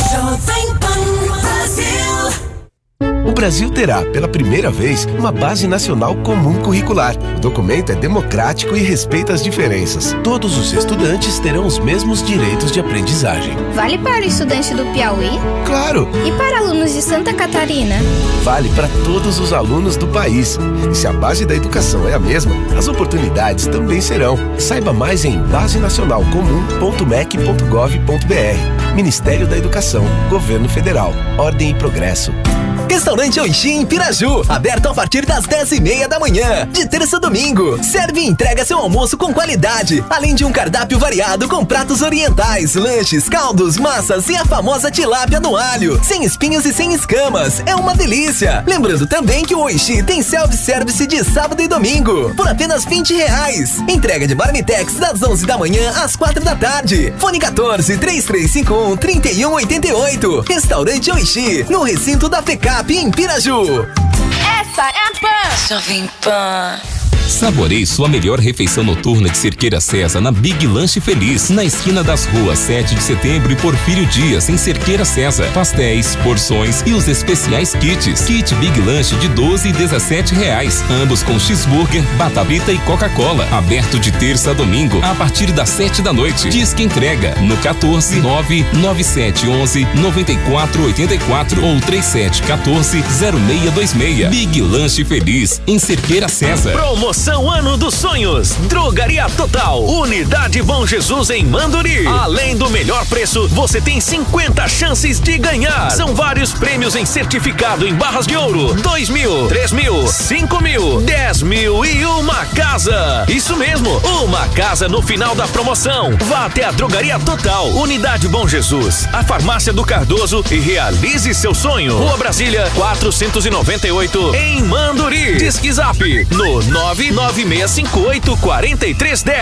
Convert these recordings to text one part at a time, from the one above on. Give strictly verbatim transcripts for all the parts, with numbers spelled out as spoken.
Jovem Pan Brasil. O Brasil terá, pela primeira vez, uma Base Nacional Comum Curricular. O documento é democrático e respeita as diferenças. Todos os estudantes terão os mesmos direitos de aprendizagem. Vale para o estudante do Piauí? Claro! E para alunos de Santa Catarina? Vale para todos os alunos do país. E se a base da educação é a mesma, as oportunidades também serão. Saiba mais em base nacional comum ponto m e c ponto gov ponto b r. Ministério da Educação, Governo Federal, Ordem e Progresso. Restaurante Oixi em Piraju, aberto a partir das dez e meia da manhã, de terça a domingo. Serve e entrega seu almoço com qualidade, além de um cardápio variado com pratos orientais, lanches, caldos, massas e a famosa tilápia no alho, sem espinhos e sem escamas. É uma delícia. Lembrando também que o Oixi tem self-service de sábado e domingo, por apenas vinte reais. Entrega de Marmitex das onze da manhã às quatro da tarde. Fone quatorze, três três cinco um, três um oito oito. Restaurante Oixi, no recinto da FECAP em Piraju. Essa é a Pan. Jovem Pan. Saboreie sua melhor refeição noturna de Cerqueira César na Big Lanche Feliz, na esquina das ruas sete de setembro e Porfírio Dias, em Cerqueira César. Pastéis, porções e os especiais kits. Kit Big Lanche de doze e dezessete reais. Ambos com cheeseburger, batabita e Coca-Cola. Aberto de terça a domingo, a partir das sete da noite. Disque entrega no quatorze, nove nove sete onze, noventa e quatro oitenta e quatro ou trinta e sete, quatorze, zero seis dois seis. Big Lanche Feliz, em Cerqueira César. Promoção Ano dos Sonhos, Drogaria Total, Unidade Bom Jesus em Manduri. Além do melhor preço, você tem cinquenta chances de ganhar. São vários prêmios em certificado em barras de ouro, dois mil, três mil, cinco mil, dez mil e uma casa. Isso mesmo, uma casa no final da promoção. Vá até a Drogaria Total, Unidade Bom Jesus, a Farmácia do Cardoso e realize seu sonho. Rua Brasília, quatrocentos e noventa e oito, em Manduri. Disque Zap no nove nove seis cinco oito, quatro três um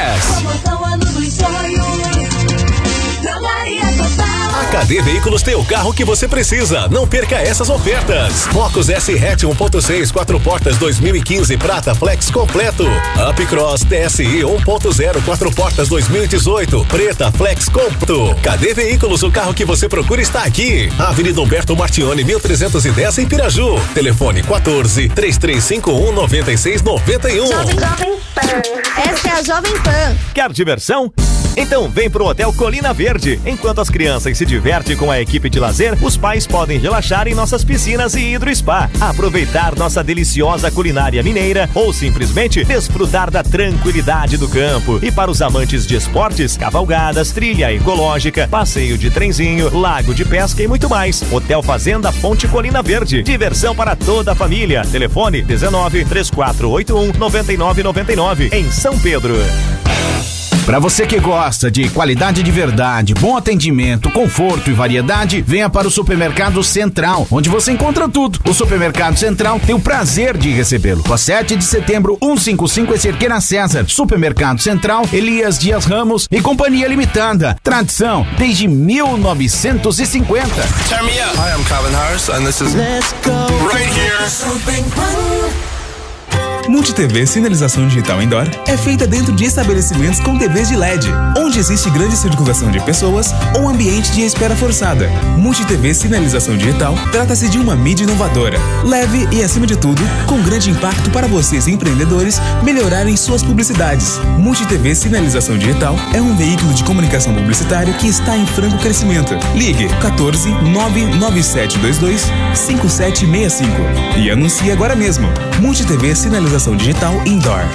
zero. A K D Veículos tem o carro que você precisa. Não perca essas ofertas. Focus S-Hatch um ponto seis, quatro portas dois mil e quinze, prata flex completo. Upcross T S I um ponto zero, quatro portas dois mil e dezoito, preta flex completo. K D Veículos, o carro que você procura está aqui. Avenida Humberto Martione, mil trezentos e dez, em Piraju. Telefone quatorze, três três cinco um, nove seis nove um. Jovem, Jovem Pan. Essa é a Jovem Pan. Quer diversão? Então vem pro Hotel Colina Verde. Enquanto as crianças se divertem com a equipe de lazer, os pais podem relaxar em nossas piscinas e hidro spa, aproveitar nossa deliciosa culinária mineira ou simplesmente desfrutar da tranquilidade do campo. E para os amantes de esportes, cavalgadas, trilha ecológica, passeio de trenzinho, lago de pesca e muito mais. Hotel Fazenda Fonte Colina Verde. Diversão para toda a família. Telefone dezenove, três quatro oito um, nove nove nove nove, em São Pedro. Para você que gosta de qualidade de verdade, bom atendimento, conforto e variedade, venha para o Supermercado Central, onde você encontra tudo. O Supermercado Central tem o prazer de recebê-lo. Rua sete de setembro, cento e cinquenta e cinco, em Cerqueira César. Supermercado Central, Elias Dias Ramos e Companhia Limitada. Tradição desde mil novecentos e cinquenta. Turn me up. Hi, I'm Calvin Harris and this is Let's Go right here. Multi-T V Sinalização Digital Indoor é feita dentro de estabelecimentos com T Vs de L E D, onde existe grande circulação de pessoas ou ambiente de espera forçada. Multi-T V Sinalização Digital trata-se de uma mídia inovadora, leve e, acima de tudo, com grande impacto para vocês empreendedores melhorarem suas publicidades. Multi-T V Sinalização Digital é um veículo de comunicação publicitária que está em franco crescimento. Ligue quatorze, nove nove sete dois dois, cinco sete seis cinco e anuncie agora mesmo. Multi-T V Sinalização Digital Indoor.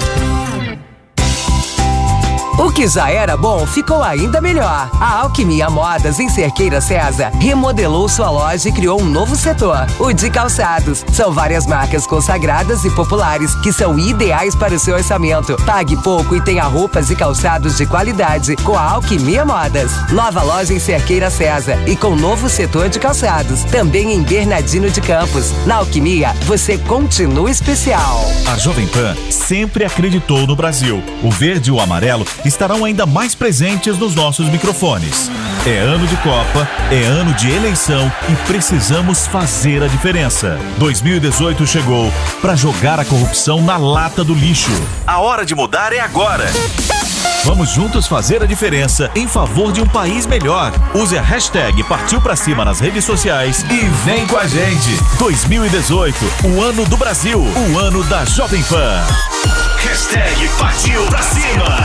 O que já era bom ficou ainda melhor. A Alquimia Modas, em Cerqueira César, remodelou sua loja e criou um novo setor, o de calçados. São várias marcas consagradas e populares que são ideais para o seu orçamento. Pague pouco e tenha roupas e calçados de qualidade com a Alquimia Modas. Nova loja em Cerqueira César e com novo setor de calçados, também em Bernardino de Campos. Na Alquimia, você continua especial. A Jovem Pan sempre acreditou no Brasil. O verde e o amarelo estarão ainda mais presentes nos nossos microfones. É ano de Copa, é ano de eleição e precisamos fazer a diferença. dois mil e dezoito chegou para jogar a corrupção na lata do lixo. A hora de mudar é agora. Vamos juntos fazer a diferença em favor de um país melhor. Use a hashtag Partiu Pra Cima nas redes sociais e vem com a gente. dois mil e dezoito, o ano do Brasil, o ano da Jovem Pan. Hashtag Partiu Pra Cima.